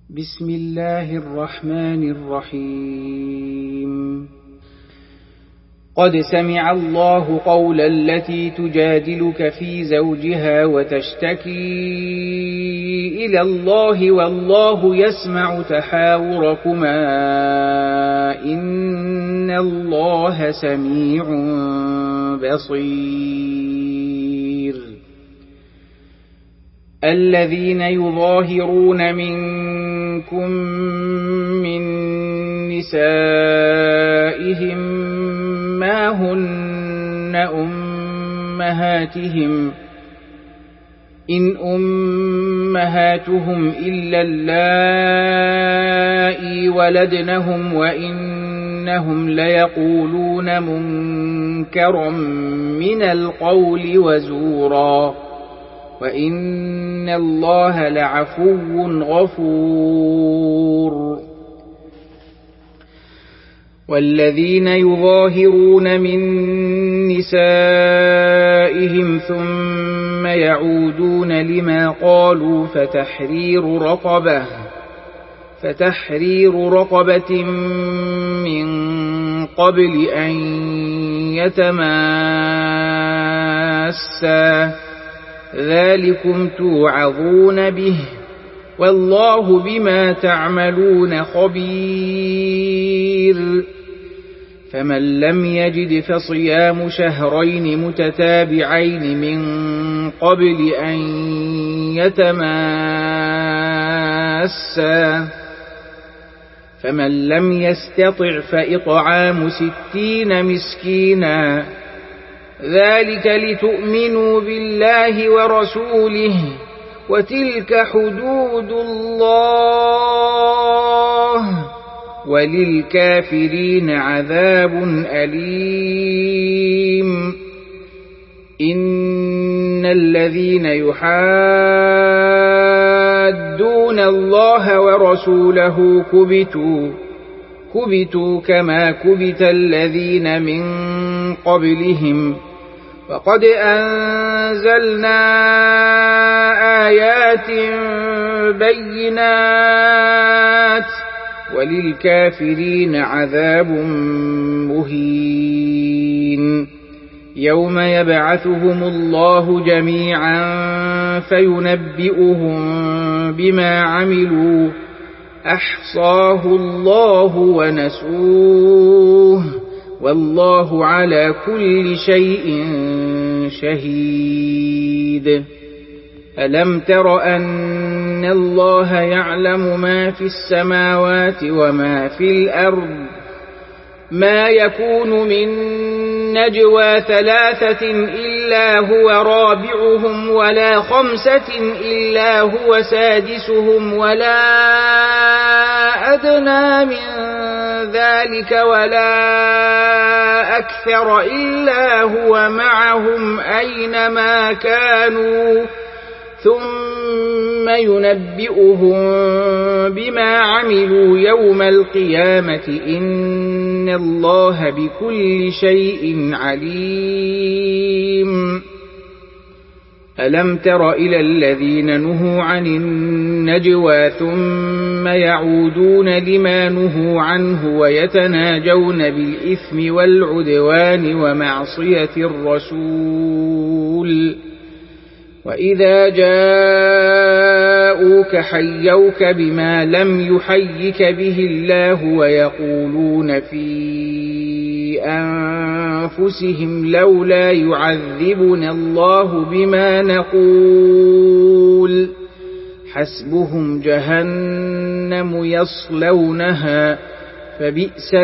بسم الله الرحمن الرحيم. قد سمع الله قول التي تجادلك في زوجها وتشتكي إلى الله والله يسمع تحاوركما إن الله سميع بصير. الذين يظاهرون منكم من نسائهم ما هن أمهاتهم إن أمهاتهم إلا اللائي ولدنهم وإنهم ليقولون منكرا من القول وزورا وإن الله لعفو غفور. والذين يظاهرون من نسائهم ثم يعودون لما قالوا فتحرير رقبة من قبل أن يتماسا ذلكم توعظون به والله بما تعملون خبير. فمن لم يجد فصيام شهرين متتابعين من قبل أن يتماسا فمن لم يستطع فإطعام 60 مسكينا ذلك لتؤمنوا بالله ورسوله وتلك حدود الله وللكافرين عذاب أليم. إن الذين يحادون الله ورسوله كبتوا كما كبت الذين من قبلهم وقد أنزلنا آيات بينات وللكافرين عذاب مهين. يوم يبعثهم الله جميعا فينبئهم بما عملوا أحصاه الله ونسوه والله على كل شيء شهيد. ألم تر أن الله يعلم ما في السماوات وما في الأرض ما يكون من نجوى 3 إلا هو رابعهم ولا 5 إلا هو سادسهم ولا أدنى من ذلك ولا أكثر إلا هو معهم أينما كانوا ثم ينبئهم بما عملوا يوم القيامة إن الله بكل شيء عليم. ألم تر إلى الذين نهوا عن النجوى ثم يعودون لما نهوا عنه ويتناجون بالإثم والعدوان ومعصية الرسول وإذا جاءوك حيوك بما لم يحيك به الله ويقولون في أنفسهم لولا يعذبنا الله بما نقول حسبهم جهنم يصلونها فبئس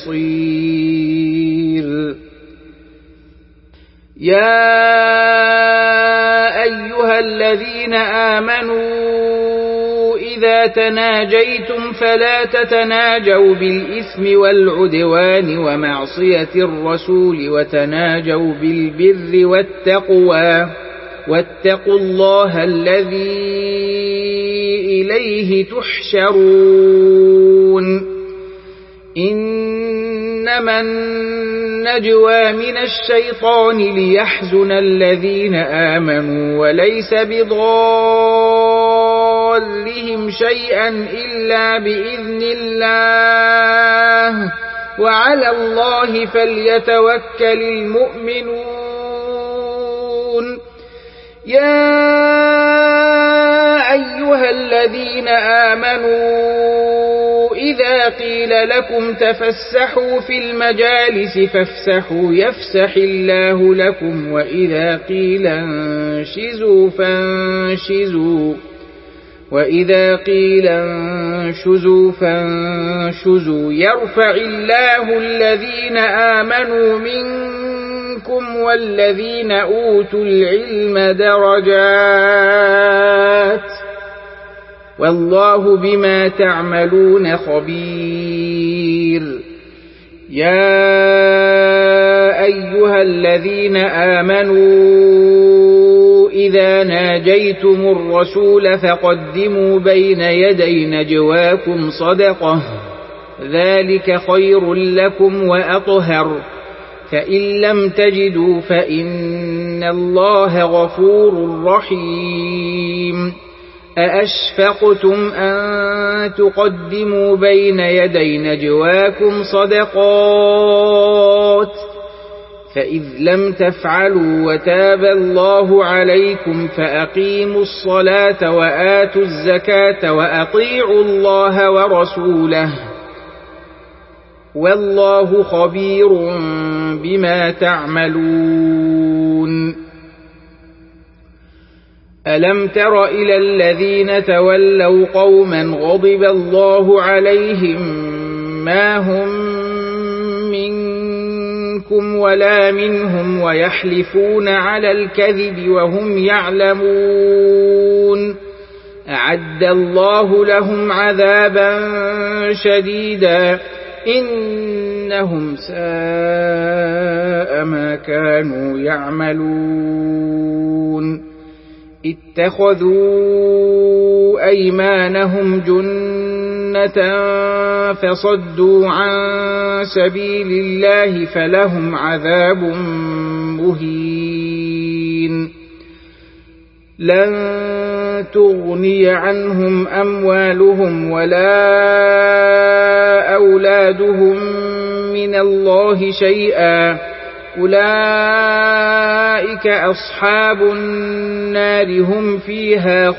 المصير. يا أيها الذين آمنوا إذا تناجيتم فلا تتناجوا بالإثم والعدوان ومعصية الرسول وتناجوا بالبر والتقوى واتقوا الله الذي إليه تحشرون. إنما النجوى من الشيطان ليحزن الذين آمنوا وليس بضالهم شيئا إلا بإذن الله وعلى الله فليتوكل المؤمنون يا أيها الذين آمنوا إذا قيل لكم تفسحوا في المجالس فافسحوا يفسح الله لكم وإذا قيل انشزوا فانشزوا يرفع الله الذين آمنوا منكم والذين أوتوا العلم درجات والله بما تعملون خبير يا أيها الذين آمنوا إذا ناجيتم الرسول فقدموا بين يدي نجواكم صدقة ذلك خير لكم وأطهر فإن لم تجدوا فإن الله غفور رحيم أأشفقتم أن تقدموا بين يدي نجواكم صدقات فإذ لم تفعلوا وتاب الله عليكم فأقيموا الصلاة وآتوا الزكاة وأطيعوا الله ورسوله والله خبير بما تعملون ألم تر إلى الذين تولوا قوما غضب الله عليهم ما هم منكم ولا منهم ويحلفون على الكذب وهم يعلمون أعد الله لهم عذابا شديدا إنهم ساء ما كانوا يعملون اتخذوا أيمانهم جنة فصدوا عن سبيل الله فلهم عذاب مهين لن تغني عنهم أموالهم ولا أولادهم من الله شيئا أولئك أصحاب النار هم فيها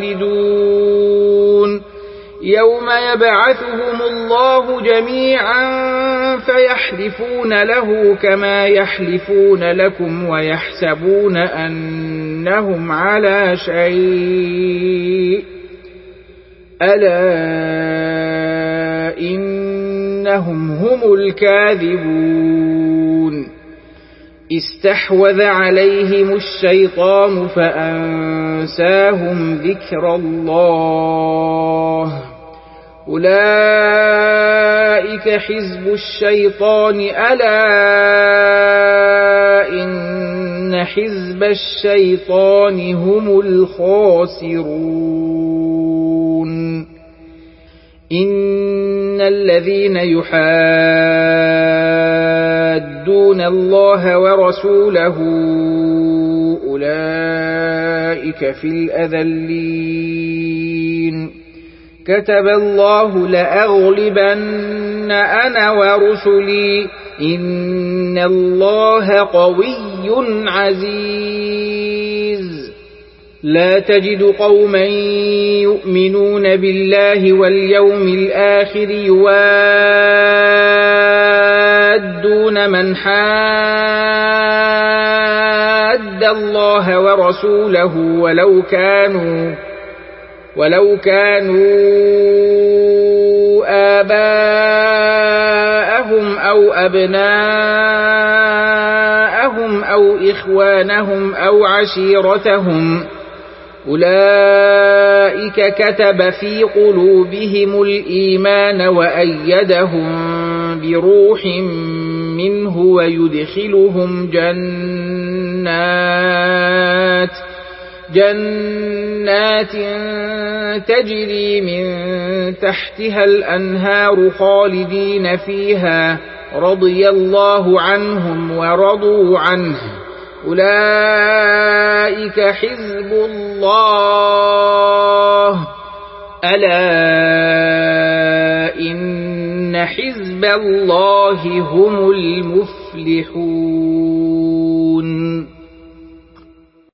خالدون يوم يبعثهم الله جميعا فيحلفون له كما يحلفون لكم ويحسبون أنهم على شيء ألا إنهم هم الكاذبون استحوذ عليهم الشيطان فأنساهم ذكر الله أولئك حزب الشيطان ألا إن حزب الشيطان هم الخاسرون إن الذين يحادون الله ورسوله أولئك في الأذلين كتب الله لأغلبن أنا ورسلي إن الله قوي عزيز لا تجد قوما يؤمنون بالله واليوم الآخر يوادون من حاد الله ورسوله ولو كانوا آباءهم أو أبناءهم أو إخوانهم أو عشيرتهم أولئك كتب في قلوبهم الإيمان وأيدهم بروح منه ويدخلهم جنات تجري من تحتها الأنهار خالدين فيها رضي الله عنهم ورضوا عنه أولئك حزب الله ألا إن حزب الله هم المفلحون